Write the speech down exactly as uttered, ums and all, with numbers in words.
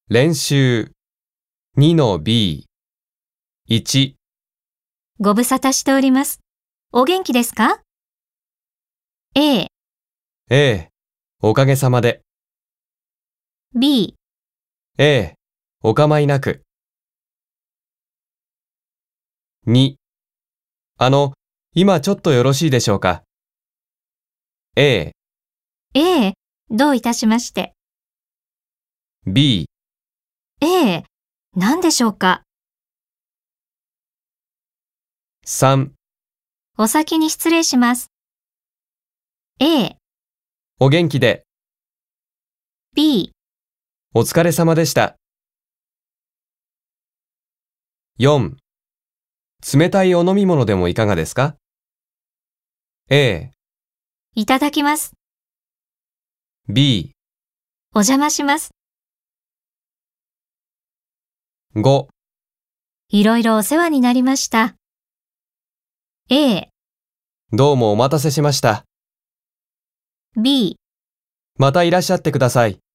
練習 にのビーいちご無沙汰しております。お元気ですか？ A、 ええ、おかげさまで。 B、 ええ、お構いなく。に、あの、今ちょっとよろしいでしょうか。A、 A、どういたしまして。 B、 A、何でしょうか？ さん、 お先に失礼します。A、 お元気で。 B、 お疲れ様でした。よん、冷たいお飲み物でもいかがですか？ A、 いただきます。 B、 お邪魔します。 ご、 いろいろお世話になりました。A、 どうもお待たせしました。 B、 またいらっしゃってください。